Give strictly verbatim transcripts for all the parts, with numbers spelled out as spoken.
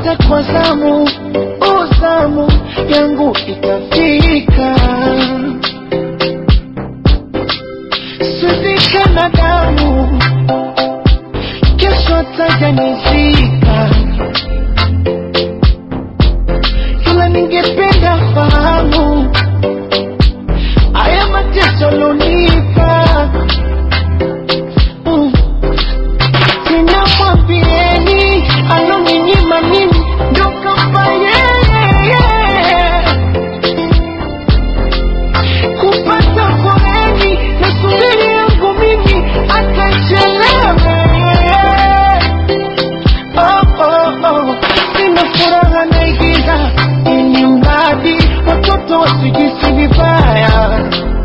hata kwa zamu, uzamu yangu itafika. Suzika na damu, kesho tajanizika. Kila ningependa fahamu haya mateso lonipa. mm. Sina mwambieni aloninyima mimi ndo kapa yeye. Kupata foreni na subiri yangu mimi atachelewe. Oh, oh, oh. Sina furaha naigiza ili mradi watoto wasijisi vibaya.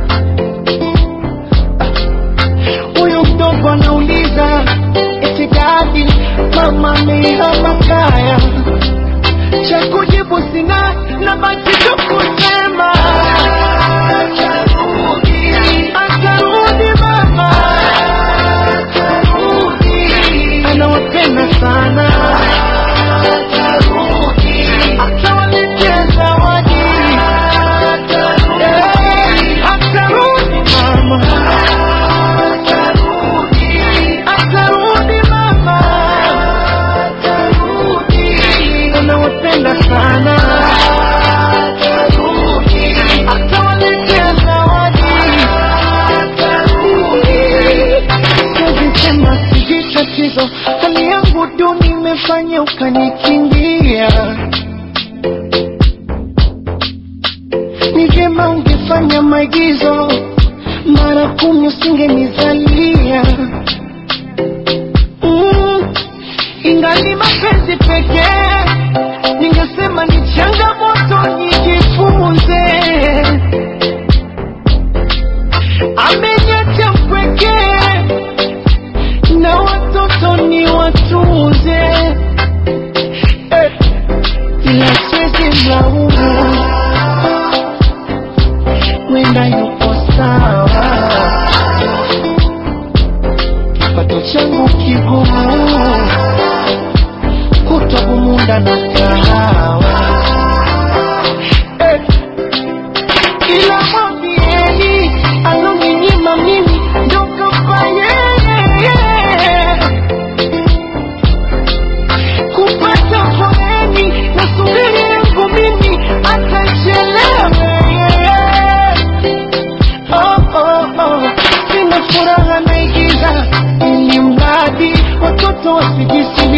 Huyu mdogo anauliza eti dadi mama amehama kaya. Cha kujibu sina, nabaki tu kusema atarudi, atarudi mama, atarudi, anawapenda sana. Atarudi, atawaletea zawadi. Atarudi, atarudi mama, atarudi, atarudi mama, atarudi, anawapenda sana. Atarudi, atawaletea zawadi. Atarudi, siwezi sema sijui tatizo, hali yangu duni imefanya ukanikimbia. Ni vyema ungefanya maigizo, mara kumi usingenizalia. mm. Ingali mapenzi pekee, ningesema ni changamoto nijifunze. Ameniacha mpweke na watoto ni watunze. eh. Ila siwezi mlaumu, wenda yupo sawa. Kipato changu kigumu, kutwa bumunda na kahawa. eh. Ila mwambieni aloninyima mimi ndo kapa yeye. Kupata foreni na subiri yangu mimi atachelewe. Oh, oh, oh. Sina furaha naigiza ili mradi watoto wasijisi